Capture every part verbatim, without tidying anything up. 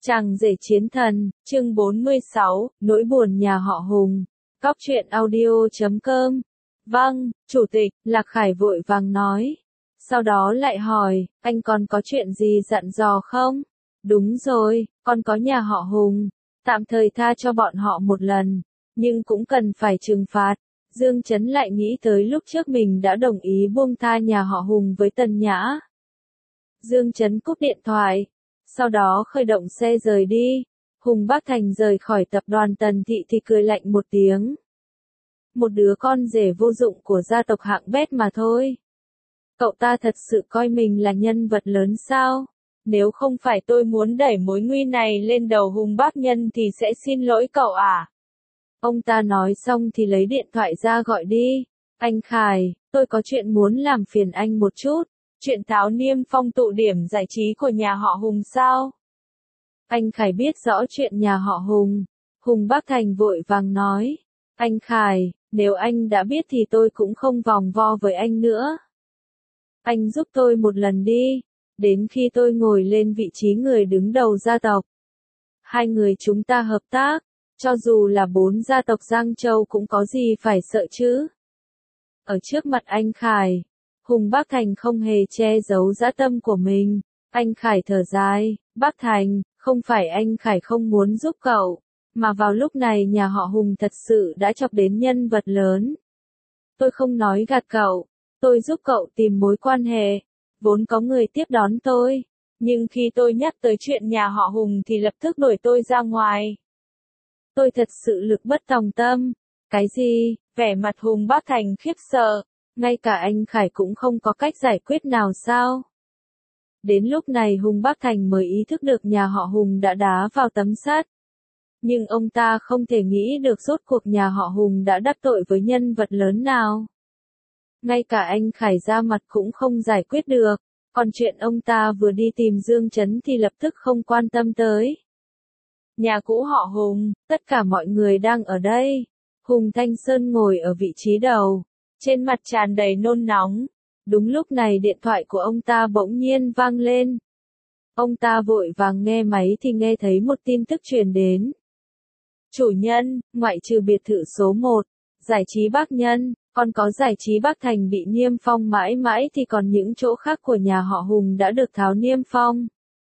Chàng rể chiến thần, chương bốn mươi sáu, nỗi buồn nhà họ Hùng. Góc truyện audio chấm com. Vâng, chủ tịch, Lạc Khải vội vàng nói. Sau đó lại hỏi, anh còn có chuyện gì dặn dò không? Đúng rồi, con có nhà họ Hùng. Tạm thời tha cho bọn họ một lần, nhưng cũng cần phải trừng phạt. Dương Chấn lại nghĩ tới lúc trước mình đã đồng ý buông tha nhà họ Hùng với Tần Nhã. Dương Chấn cúp điện thoại. Sau đó khởi động xe rời đi. Hùng Bác Thành rời khỏi tập đoàn Tần Thị thì cười lạnh một tiếng. Một đứa con rể vô dụng của gia tộc hạng bét mà thôi. Cậu ta thật sự coi mình là nhân vật lớn sao? Nếu không phải tôi muốn đẩy mối nguy này lên đầu Hùng Bác Nhân thì sẽ xin lỗi cậu à? Ông ta nói xong thì lấy điện thoại ra gọi đi. Anh Khải, tôi có chuyện muốn làm phiền anh một chút. Chuyện tháo niêm phong tụ điểm giải trí của nhà họ Hùng sao? Anh Khải biết rõ chuyện nhà họ Hùng. Hùng Bác Thành vội vàng nói. Anh Khải, nếu anh đã biết thì tôi cũng không vòng vo với anh nữa. Anh giúp tôi một lần đi. Đến khi tôi ngồi lên vị trí người đứng đầu gia tộc. Hai người chúng ta hợp tác. Cho dù là bốn gia tộc Giang Châu cũng có gì phải sợ chứ. Ở trước mặt anh Khải. Hùng Bác Thành không hề che giấu dã tâm của mình. Anh Khải thở dài, Bác Thành, không phải anh Khải không muốn giúp cậu, mà vào lúc này nhà họ Hùng thật sự đã chọc đến nhân vật lớn. Tôi không nói gạt cậu, tôi giúp cậu tìm mối quan hệ, vốn có người tiếp đón tôi, nhưng khi tôi nhắc tới chuyện nhà họ Hùng thì lập tức đuổi tôi ra ngoài. Tôi thật sự lực bất tòng tâm. Cái gì? Vẻ mặt Hùng Bác Thành khiếp sợ. Ngay cả anh Khải cũng không có cách giải quyết nào sao? Đến lúc này Hùng Bác Thành mới ý thức được nhà họ Hùng đã đá vào tấm sắt. Nhưng ông ta không thể nghĩ được rốt cuộc nhà họ Hùng đã đắc tội với nhân vật lớn nào. Ngay cả anh Khải ra mặt cũng không giải quyết được, còn chuyện ông ta vừa đi tìm Dương Chấn thì lập tức không quan tâm tới. Nhà cũ họ Hùng, tất cả mọi người đang ở đây. Hùng Thanh Sơn ngồi ở vị trí đầu. Trên mặt tràn đầy nôn nóng. Đúng lúc này điện thoại của ông ta bỗng nhiên vang lên. Ông ta vội vàng nghe máy thì nghe thấy một tin tức truyền đến. Chủ nhân, ngoại trừ biệt thự số một, giải trí Bác Nhân, còn có giải trí Bác Thành bị niêm phong mãi mãi thì còn những chỗ khác của nhà họ Hùng đã được tháo niêm phong.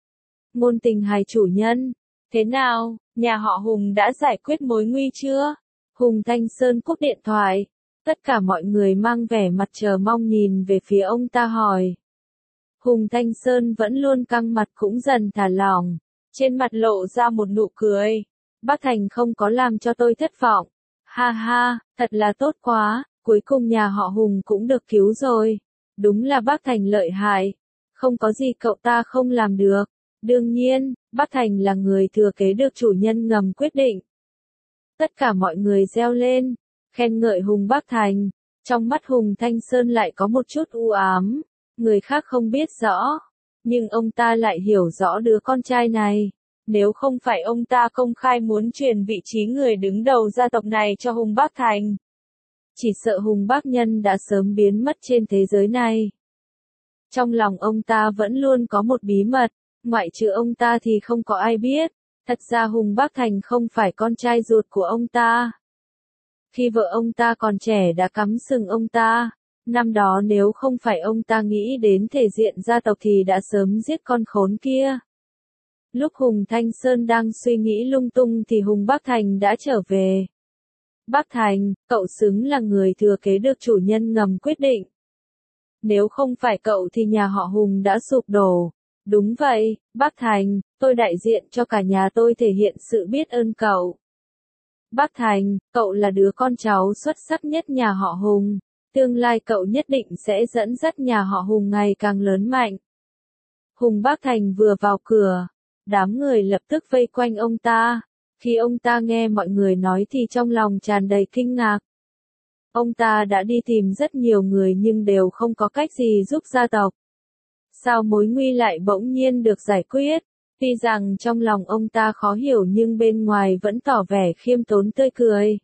Ngôn Tình Hài chủ nhân, thế nào, nhà họ Hùng đã giải quyết mối nguy chưa? Hùng Thanh Sơn cúp điện thoại. Tất cả mọi người mang vẻ mặt chờ mong nhìn về phía ông ta hỏi. Hùng Thanh Sơn vẫn luôn căng mặt cũng dần thả lỏng. Trên mặt lộ ra một nụ cười. Bác Thành không có làm cho tôi thất vọng. Ha ha, thật là tốt quá, cuối cùng nhà họ Hùng cũng được cứu rồi. Đúng là bác Thành lợi hại. Không có gì cậu ta không làm được. Đương nhiên, bác Thành là người thừa kế được chủ nhân ngầm quyết định. Tất cả mọi người reo lên. Khen ngợi Hùng Bác Thành, trong mắt Hùng Thanh Sơn lại có một chút u ám, người khác không biết rõ, nhưng ông ta lại hiểu rõ đứa con trai này, nếu không phải ông ta công khai muốn truyền vị trí người đứng đầu gia tộc này cho Hùng Bác Thành. Chỉ sợ Hùng Bác Nhân đã sớm biến mất trên thế giới này. Trong lòng ông ta vẫn luôn có một bí mật, ngoại trừ ông ta thì không có ai biết, thật ra Hùng Bác Thành không phải con trai ruột của ông ta. Khi vợ ông ta còn trẻ đã cắm sừng ông ta, năm đó nếu không phải ông ta nghĩ đến thể diện gia tộc thì đã sớm giết con khốn kia. Lúc Hùng Thanh Sơn đang suy nghĩ lung tung thì Hùng Bác Thành đã trở về. Bác Thành, cậu xứng là người thừa kế được chủ nhân ngầm quyết định. Nếu không phải cậu thì nhà họ Hùng đã sụp đổ. Đúng vậy, Bác Thành, tôi đại diện cho cả nhà tôi thể hiện sự biết ơn cậu. Bác Thành, cậu là đứa con cháu xuất sắc nhất nhà họ Hùng, tương lai cậu nhất định sẽ dẫn dắt nhà họ Hùng ngày càng lớn mạnh. Hùng Bác Thành vừa vào cửa, đám người lập tức vây quanh ông ta, khi ông ta nghe mọi người nói thì trong lòng tràn đầy kinh ngạc. Ông ta đã đi tìm rất nhiều người nhưng đều không có cách gì giúp gia tộc. Sao mối nguy lại bỗng nhiên được giải quyết? Tuy rằng trong lòng ông ta khó hiểu nhưng bên ngoài vẫn tỏ vẻ khiêm tốn tươi cười.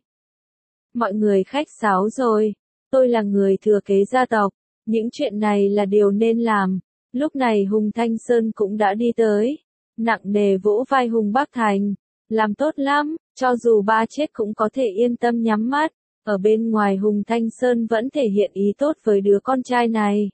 Mọi người khách sáo rồi, tôi là người thừa kế gia tộc, những chuyện này là điều nên làm. Lúc này Hùng Thanh Sơn cũng đã đi tới. nặng nề vỗ vai Hùng Bắc Thành. Làm tốt lắm, cho dù ba chết cũng có thể yên tâm nhắm mắt. Ở bên ngoài Hùng Thanh Sơn vẫn thể hiện ý tốt với đứa con trai này.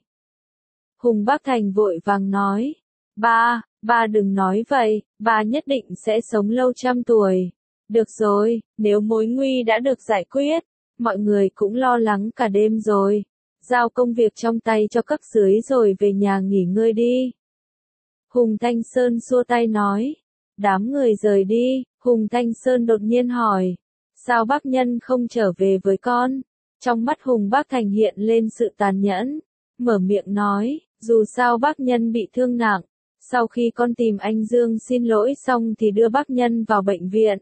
Hùng Bắc Thành vội vàng nói. Ba, ba đừng nói vậy, ba nhất định sẽ sống lâu trăm tuổi. Được rồi, nếu mối nguy đã được giải quyết, mọi người cũng lo lắng cả đêm rồi. Giao công việc trong tay cho cấp dưới rồi về nhà nghỉ ngơi đi. Hùng Thanh Sơn xua tay nói. Đám người rời đi, Hùng Thanh Sơn đột nhiên hỏi. Sao bác nhân không trở về với con? Trong mắt Hùng Bắc Thành hiện lên sự tàn nhẫn. Mở miệng nói, dù sao bác nhân bị thương nặng. Sau khi con tìm anh Dương xin lỗi xong thì đưa bác nhân vào bệnh viện.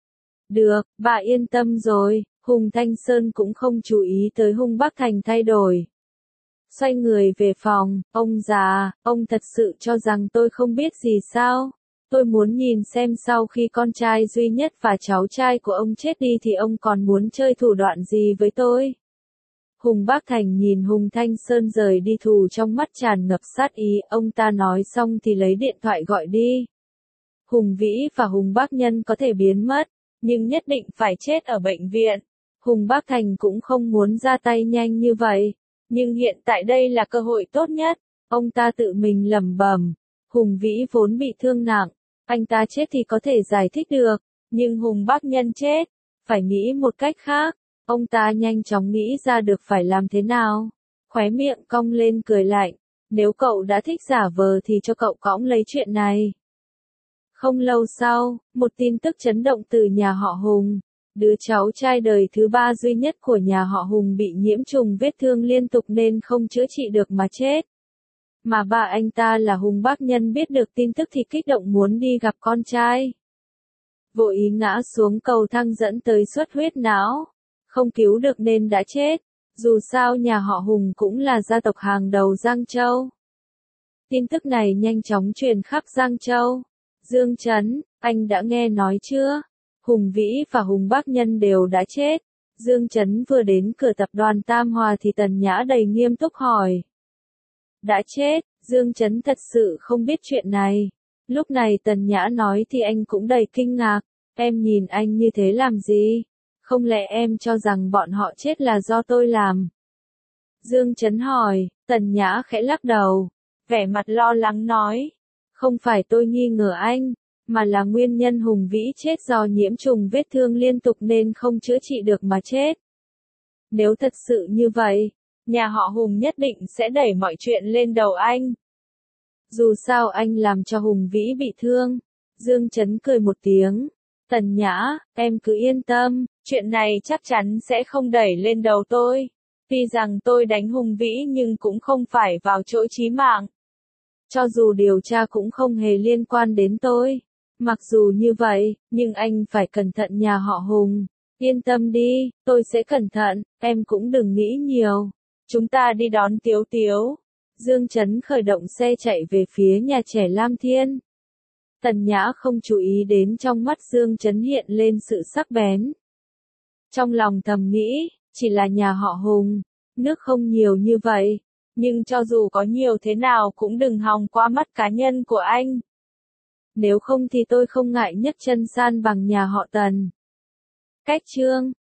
Được, bà yên tâm rồi. Hùng Thanh Sơn cũng không chú ý tới Hùng Bắc Thành thay đổi. Xoay người về phòng, ông già, ông thật sự cho rằng tôi không biết gì sao? Tôi muốn nhìn xem sau khi con trai duy nhất và cháu trai của ông chết đi thì ông còn muốn chơi thủ đoạn gì với tôi? Hùng Bắc Thành nhìn Hùng Thanh Sơn rời đi, thù trong mắt tràn ngập sát ý, ông ta nói xong thì lấy điện thoại gọi đi. Hùng Vĩ và Hùng Bắc Nhân có thể biến mất, nhưng nhất định phải chết ở bệnh viện. Hùng Bắc Thành cũng không muốn ra tay nhanh như vậy, nhưng hiện tại đây là cơ hội tốt nhất. Ông ta tự mình lẩm bẩm, Hùng Vĩ vốn bị thương nặng, anh ta chết thì có thể giải thích được, nhưng Hùng Bắc Nhân chết, phải nghĩ một cách khác. Ông ta nhanh chóng nghĩ ra được phải làm thế nào. Khóe miệng cong lên cười lạnh, nếu cậu đã thích giả vờ thì cho cậu cõng lấy chuyện này. Không lâu sau, một tin tức chấn động từ nhà họ Hùng. Đứa cháu trai đời thứ ba duy nhất của nhà họ Hùng bị nhiễm trùng vết thương liên tục nên không chữa trị được mà chết. Mà ba anh ta là Hùng Bắc Nhân biết được tin tức thì kích động muốn đi gặp con trai. Vội ý ngã xuống cầu thang dẫn tới xuất huyết não. Không cứu được nên đã chết. Dù sao nhà họ Hùng cũng là gia tộc hàng đầu Giang Châu. Tin tức này nhanh chóng truyền khắp Giang Châu. Dương Chấn, anh đã nghe nói chưa? Hùng Vĩ và Hùng Bắc Nhân đều đã chết. Dương Chấn vừa đến cửa tập đoàn Tam Hòa thì Tần Nhã đầy nghiêm túc hỏi. Đã chết, Dương Chấn thật sự không biết chuyện này. Lúc này Tần Nhã nói thì anh cũng đầy kinh ngạc. Em nhìn anh như thế làm gì? Không lẽ em cho rằng bọn họ chết là do tôi làm? Dương Chấn hỏi, Tần Nhã khẽ lắc đầu. Vẻ mặt lo lắng nói. Không phải tôi nghi ngờ anh, mà là nguyên nhân Hùng Vĩ chết do nhiễm trùng vết thương liên tục nên không chữa trị được mà chết. Nếu thật sự như vậy, nhà họ Hùng nhất định sẽ đẩy mọi chuyện lên đầu anh. Dù sao anh làm cho Hùng Vĩ bị thương. Dương Chấn cười một tiếng. Tần Nhã, em cứ yên tâm, chuyện này chắc chắn sẽ không đẩy lên đầu tôi. Tuy rằng tôi đánh Hùng Vĩ nhưng cũng không phải vào chỗ chí mạng. Cho dù điều tra cũng không hề liên quan đến tôi. Mặc dù như vậy, nhưng anh phải cẩn thận nhà họ Hùng. Yên tâm đi, tôi sẽ cẩn thận, em cũng đừng nghĩ nhiều. Chúng ta đi đón Tiếu Tiếu. Dương Chấn khởi động xe chạy về phía nhà trẻ Lam Thiên. Tần Nhã không chú ý đến trong mắt Dương Chấn hiện lên sự sắc bén. Trong lòng thầm nghĩ, chỉ là nhà họ Hùng, nước không nhiều như vậy, nhưng cho dù có nhiều thế nào cũng đừng hòng qua mắt cá nhân của anh. Nếu không thì tôi không ngại nhấc chân san bằng nhà họ Tần. Cách chương